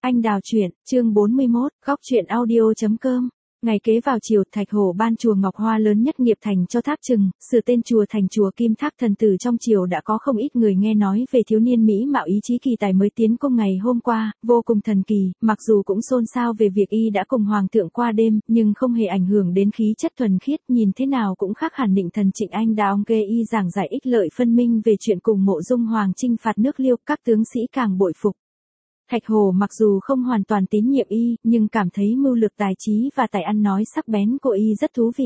Anh đào truyện, chương 41, góc truyện audio.com. Ngày kế vào chiều, Thạch Hổ ban chùa Ngọc Hoa lớn nhất nghiệp thành cho Tháp Chừng, sửa tên chùa thành chùa Kim Tháp Thần Tử. Trong chiều đã có không ít người nghe nói về thiếu niên mỹ mạo ý chí kỳ tài mới tiến cung ngày hôm qua, vô cùng thần kỳ, mặc dù cũng xôn xao về việc y đã cùng hoàng thượng qua đêm, nhưng không hề ảnh hưởng đến khí chất thuần khiết, nhìn thế nào cũng khác hẳn định thần Trịnh Anh Đào nghe y giảng giải ích lợi phân minh về chuyện cùng Mộ Dung Hoàng chinh phạt nước Liêu, các tướng sĩ càng bội phục. Thạch Hổ mặc dù không hoàn toàn tín nhiệm y, nhưng cảm thấy mưu lược tài trí và tài ăn nói sắc bén của y rất thú vị.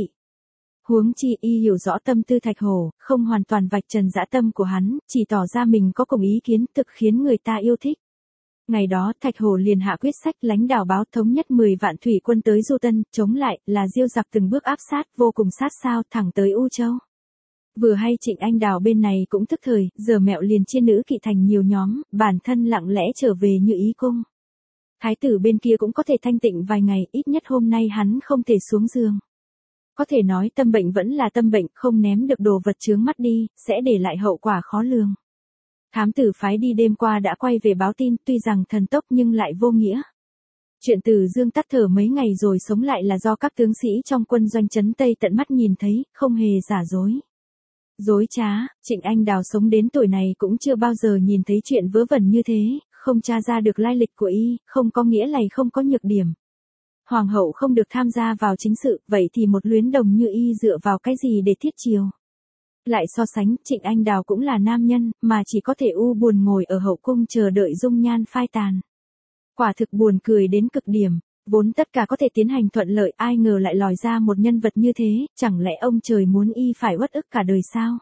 Huống chi y hiểu rõ tâm tư Thạch Hổ, không hoàn toàn vạch trần dã tâm của hắn, chỉ tỏ ra mình có cùng ý kiến thực khiến người ta yêu thích. Ngày đó Thạch Hổ liền hạ quyết sách lãnh đảo báo thống nhất 10 vạn thủy quân tới Du Tân, chống lại là Diêu giặc từng bước áp sát vô cùng sát sao thẳng tới U Châu. Vừa hay Trịnh Anh Đào bên này cũng tức thời, giờ mẹo liền chia nữ kỵ thành nhiều nhóm, bản thân lặng lẽ trở về như ý cung. Thái tử bên kia cũng có thể thanh tịnh vài ngày, ít nhất hôm nay hắn không thể xuống giường. Có thể nói tâm bệnh vẫn là tâm bệnh, không ném được đồ vật chướng mắt đi, sẽ để lại hậu quả khó lường. Thám tử phái đi đêm qua đã quay về báo tin, tuy rằng thần tốc nhưng lại vô nghĩa. Chuyện Từ Dương tắt thở mấy ngày rồi sống lại là do các tướng sĩ trong quân doanh trấn Tây tận mắt nhìn thấy, không hề giả dối. Dối trá, Trịnh Anh Đào sống đến tuổi này cũng chưa bao giờ nhìn thấy chuyện vớ vẩn như thế, không tra ra được lai lịch của y, không có nghĩa là không có nhược điểm. Hoàng hậu không được tham gia vào chính sự, vậy thì một luyến đồng như y dựa vào cái gì để thiết chiều? Lại so sánh, Trịnh Anh Đào cũng là nam nhân, mà chỉ có thể u buồn ngồi ở hậu cung chờ đợi dung nhan phai tàn. Quả thực buồn cười đến cực điểm. Vốn tất cả có thể tiến hành thuận lợi, ai ngờ lại lòi ra một nhân vật như thế, chẳng lẽ ông trời muốn y phải uất ức cả đời sao?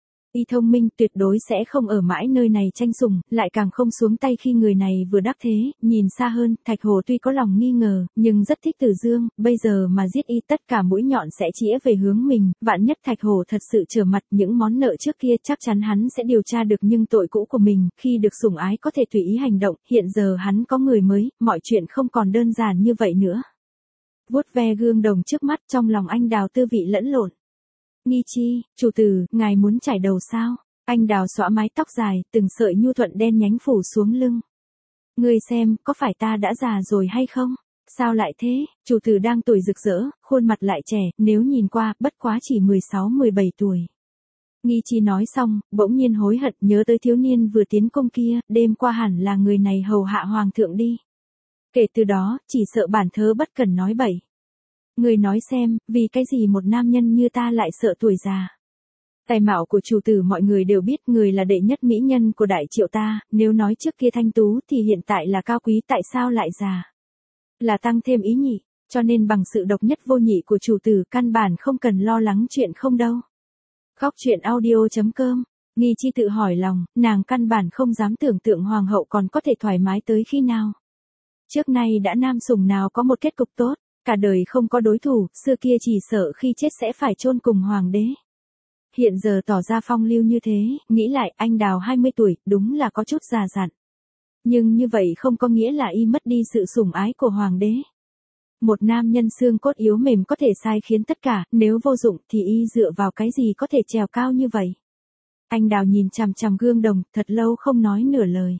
Y thông minh tuyệt đối sẽ không ở mãi nơi này tranh sủng, lại càng không xuống tay khi người này vừa đắc thế. Nhìn xa hơn, Thạch Hổ tuy có lòng nghi ngờ, nhưng rất thích Từ Dương, bây giờ mà giết y tất cả mũi nhọn sẽ chĩa về hướng mình, vạn nhất Thạch Hổ thật sự trở mặt những món nợ trước kia chắc chắn hắn sẽ điều tra được, nhưng tội cũ của mình, khi được sủng ái có thể tùy ý hành động, hiện giờ hắn có người mới, mọi chuyện không còn đơn giản như vậy nữa. Vuốt ve gương đồng trước mắt, trong lòng anh Đào tư vị lẫn lộn. Nghi chi, chủ tử, ngài muốn chải đầu sao? Anh Đào xõa mái tóc dài, từng sợi nhu thuận đen nhánh phủ xuống lưng. Ngươi xem, có phải ta đã già rồi hay không? Sao lại thế? Chủ tử đang tuổi rực rỡ, khuôn mặt lại trẻ, nếu nhìn qua, bất quá chỉ 16-17 tuổi. Nghi chi nói xong, bỗng nhiên hối hận nhớ tới thiếu niên vừa tiến cung kia, đêm qua hẳn là người này hầu hạ hoàng thượng đi. Kể từ đó, chỉ sợ bản thớ bất cần nói bậy. Người nói xem, vì cái gì một nam nhân như ta lại sợ tuổi già? Tài mạo của chủ tử mọi người đều biết, người là đệ nhất mỹ nhân của Đại Triệu ta, nếu nói trước kia thanh tú thì hiện tại là cao quý, tại sao lại già? Là tăng thêm ý nhị, cho nên bằng sự độc nhất vô nhị của chủ tử căn bản không cần lo lắng chuyện không đâu. Góc truyện audio.com. Nghi chi tự hỏi lòng, nàng căn bản không dám tưởng tượng hoàng hậu còn có thể thoải mái tới khi nào. Trước nay đã nam sủng nào có một kết cục tốt. Cả đời không có đối thủ, xưa kia chỉ sợ khi chết sẽ phải chôn cùng hoàng đế. Hiện giờ tỏ ra phong lưu như thế, nghĩ lại anh Đào 20 tuổi, đúng là có chút già dặn. Nhưng như vậy không có nghĩa là y mất đi sự sủng ái của hoàng đế. Một nam nhân xương cốt yếu mềm có thể sai khiến tất cả, nếu vô dụng thì y dựa vào cái gì có thể trèo cao như vậy. Anh Đào nhìn chằm chằm gương đồng, thật lâu không nói nửa lời.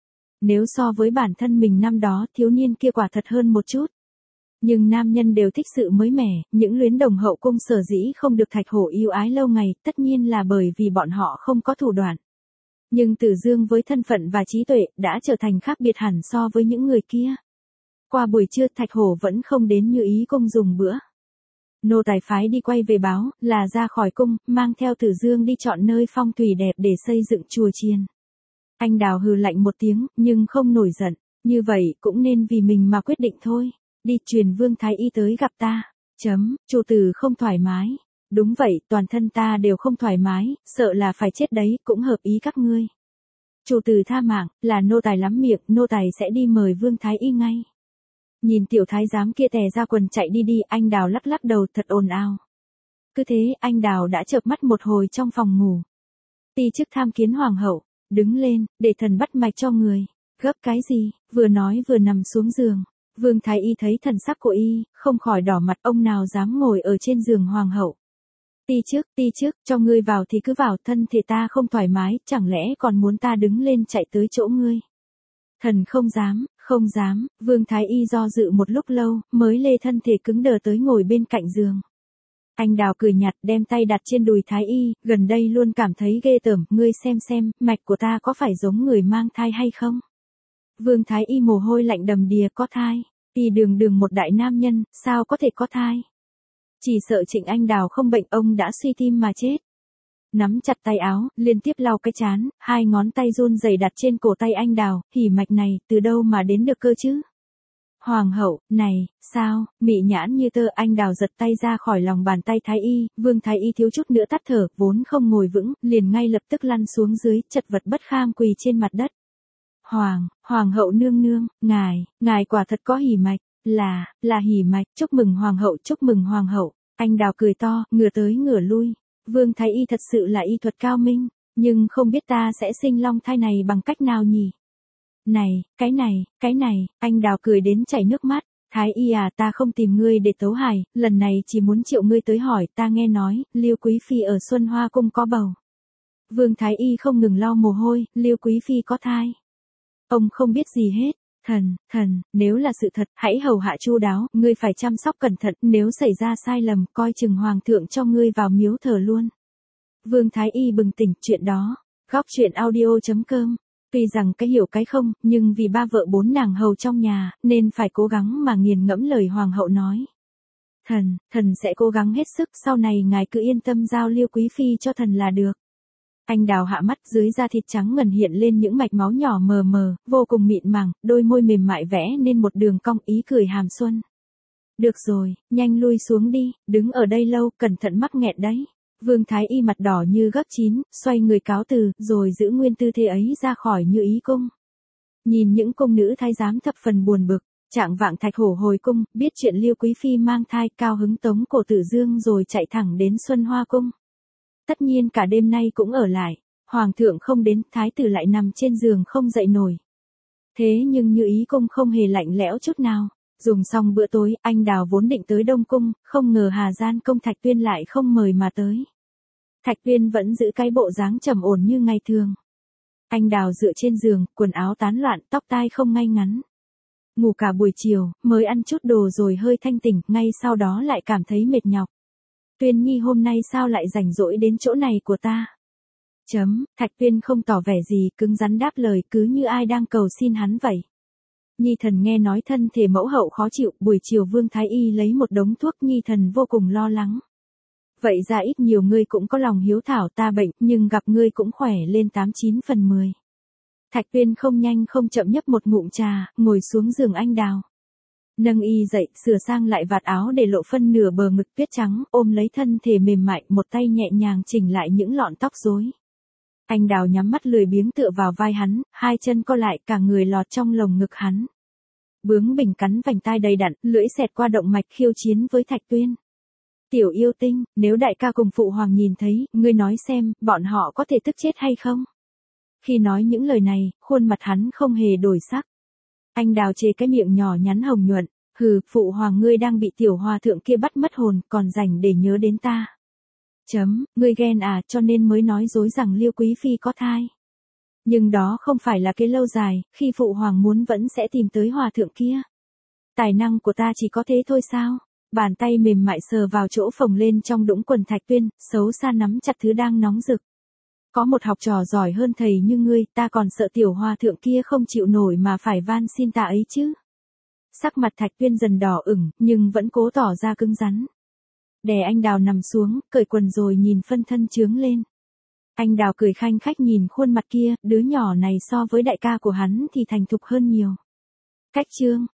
Nếu so với bản thân mình năm đó, thiếu niên kia quả thật hơn một chút. Nhưng nam nhân đều thích sự mới mẻ, những luyến đồng hậu cung sở dĩ không được Thạch Hổ yêu ái lâu ngày, tất nhiên là bởi vì bọn họ không có thủ đoạn. Nhưng Từ Dương với thân phận và trí tuệ, đã trở thành khác biệt hẳn so với những người kia. Qua buổi trưa Thạch Hổ vẫn không đến như ý cung dùng bữa. Nô tài phái đi quay về báo, là ra khỏi cung, mang theo Từ Dương đi chọn nơi phong thủy đẹp để xây dựng chùa chiền. Anh Đào hừ lạnh một tiếng, nhưng không nổi giận, như vậy cũng nên vì mình mà quyết định thôi. Đi truyền Vương Thái Y tới gặp ta. Chủ tử không thoải mái. Đúng vậy, toàn thân ta đều không thoải mái, sợ là phải chết đấy, cũng hợp ý các ngươi. Chủ tử tha mạng, là nô tài lắm miệng, nô tài sẽ đi mời Vương Thái Y ngay. Nhìn tiểu thái giám kia tè ra quần chạy đi, anh Đào lắc lắc đầu thật ồn ào. Cứ thế, anh Đào đã chợp mắt một hồi trong phòng ngủ. Ti chức tham kiến hoàng hậu, đứng lên, để thần bắt mạch cho người. Gấp cái gì, vừa nói vừa nằm xuống giường. Vương Thái Y thấy thần sắc của y, không khỏi đỏ mặt, ông nào dám ngồi ở trên giường hoàng hậu. Ti chức, cho ngươi vào thì cứ vào, thân thể ta không thoải mái, chẳng lẽ còn muốn ta đứng lên chạy tới chỗ ngươi? Thần không dám, Không dám, Vương Thái Y do dự một lúc lâu, mới lê thân thể cứng đờ tới ngồi bên cạnh giường. Anh Đào cười nhạt đem tay đặt trên đùi Thái Y, gần đây luôn cảm thấy ghê tởm, ngươi xem, mạch của ta có phải giống người mang thai hay không? Vương Thái Y mồ hôi lạnh đầm đìa, có thai. Y đường một đại nam nhân, sao có thể có thai? Chỉ sợ Trịnh Anh Đào không bệnh, ông đã suy tim mà chết. Nắm chặt tay áo, liên tiếp lau cái trán, hai ngón tay run rẩy đặt trên cổ tay anh Đào, hỉ mạch này, từ đâu mà đến được cơ chứ? Hoàng hậu, này, sao, mị nhãn như tơ. Anh Đào giật tay ra khỏi lòng bàn tay Thái Y, Vương Thái Y thiếu chút nữa tắt thở, vốn không ngồi vững, liền ngay lập tức lăn xuống dưới, chật vật bất kham quỳ trên mặt đất. Hoàng hậu nương nương, ngài quả thật có hỉ mạch, là hỉ mạch, chúc mừng hoàng hậu. Anh Đào cười to, ngửa tới ngửa lui. Vương Thái Y thật sự là y thuật cao minh, nhưng không biết ta sẽ sinh long thai này bằng cách nào nhỉ? Này, cái này, anh Đào cười đến chảy nước mắt. Thái Y à, ta không tìm ngươi để tấu hài, lần này chỉ muốn triệu ngươi tới hỏi, ta nghe nói, Liêu Quý Phi ở Xuân Hoa Cung có bầu. Vương Thái Y không ngừng lau mồ hôi, Liêu Quý Phi có thai. Ông không biết gì hết. Thần, nếu là sự thật, hãy hầu hạ chu đáo, ngươi phải chăm sóc cẩn thận, nếu xảy ra sai lầm, coi chừng hoàng thượng cho ngươi vào miếu thờ luôn. Vương Thái Y bừng tỉnh, chuyện đó. Góc truyện audio.com. Tuy rằng cái hiểu cái không, nhưng vì ba vợ bốn nàng hầu trong nhà, nên phải cố gắng mà nghiền ngẫm lời hoàng hậu nói. Thần sẽ cố gắng hết sức, sau này ngài cứ yên tâm giao Liêu Quý Phi cho thần là được. Anh Đào hạ mắt, dưới da thịt trắng ngần hiện lên những mạch máu nhỏ mờ mờ, vô cùng mịn màng, đôi môi mềm mại vẽ nên một đường cong, ý cười hàm xuân. Được rồi, nhanh lui xuống đi, đứng ở đây lâu, cẩn thận mắc nghẹn đấy. Vương Thái Y mặt đỏ như gấp chín, xoay người cáo từ, rồi giữ nguyên tư thế ấy ra khỏi Như Ý cung. Nhìn những cung nữ thái giám thập phần buồn bực, trạng vạng Thạch Hổ hồi cung, biết chuyện Liêu Quý Phi mang thai, cao hứng tống cổ Tử Dương rồi chạy thẳng đến Xuân Hoa cung. Tất nhiên cả đêm nay cũng ở lại, hoàng thượng không đến, thái tử lại nằm trên giường không dậy nổi. Thế nhưng Như Ý cung không hề lạnh lẽo chút nào. Dùng xong bữa tối, anh Đào vốn định tới Đông cung, không ngờ Hà Gian công Thạch Tuyên lại không mời mà tới. Thạch Tuyên vẫn giữ cái bộ dáng trầm ổn như ngày thường. Anh Đào dựa trên giường, quần áo tán loạn, tóc tai không ngay ngắn. Ngủ cả buổi chiều, mới ăn chút đồ rồi hơi thanh tỉnh, ngay sau đó lại cảm thấy mệt nhọc. Tuyên Nhi hôm nay sao lại rảnh rỗi đến chỗ này của ta? Thạch Tuyên không tỏ vẻ gì, cứng rắn đáp lời, cứ như ai đang cầu xin hắn vậy. Nhi thần nghe nói thân thể mẫu hậu khó chịu, buổi chiều Vương Thái Y lấy một đống thuốc, Nhi thần vô cùng lo lắng. Vậy ra ít nhiều ngươi cũng có lòng hiếu thảo, ta bệnh, nhưng gặp ngươi cũng khỏe lên 89 phần 10. Thạch Tuyên không nhanh không chậm nhấp một ngụm trà, ngồi xuống giường anh Đào. Nâng y dậy, sửa sang lại vạt áo để lộ phân nửa bờ ngực tuyết trắng, ôm lấy thân thể mềm mại, một tay nhẹ nhàng chỉnh lại những lọn tóc rối. Anh Đào nhắm mắt lười biếng tựa vào vai hắn, hai chân co lại, cả người lọt trong lồng ngực hắn. Bướng bỉnh cắn vành tai đầy đặn, lưỡi xẹt qua động mạch khiêu chiến với Thạch Tuyên. Tiểu yêu tinh, nếu đại ca cùng phụ hoàng nhìn thấy, ngươi nói xem, bọn họ có thể tức chết hay không? Khi nói những lời này, khuôn mặt hắn không hề đổi sắc. Anh Đào chê cái miệng nhỏ nhắn hồng nhuận, hừ, phụ hoàng ngươi đang bị tiểu hòa thượng kia bắt mất hồn, còn rảnh để nhớ đến ta. Ngươi ghen à, cho nên mới nói dối rằng Liêu Quý Phi có thai. Nhưng đó không phải là cái lâu dài, khi phụ hoàng muốn vẫn sẽ tìm tới hòa thượng kia. Tài năng của ta chỉ có thế thôi sao? Bàn tay mềm mại sờ vào chỗ phồng lên trong đũng quần Thạch Tuyên, xấu xa nắm chặt thứ đang nóng rực. Có một học trò giỏi hơn thầy như ngươi, ta còn sợ tiểu hòa thượng kia không chịu nổi mà phải van xin ta ấy chứ. Sắc mặt Thạch Tuyên dần đỏ ửng, nhưng vẫn cố tỏ ra cứng rắn. Đè anh Đào nằm xuống, cởi quần rồi nhìn phân thân chướng lên. Anh Đào cười khanh khách nhìn khuôn mặt kia, đứa nhỏ này so với đại ca của hắn thì thành thục hơn nhiều. Cách chương,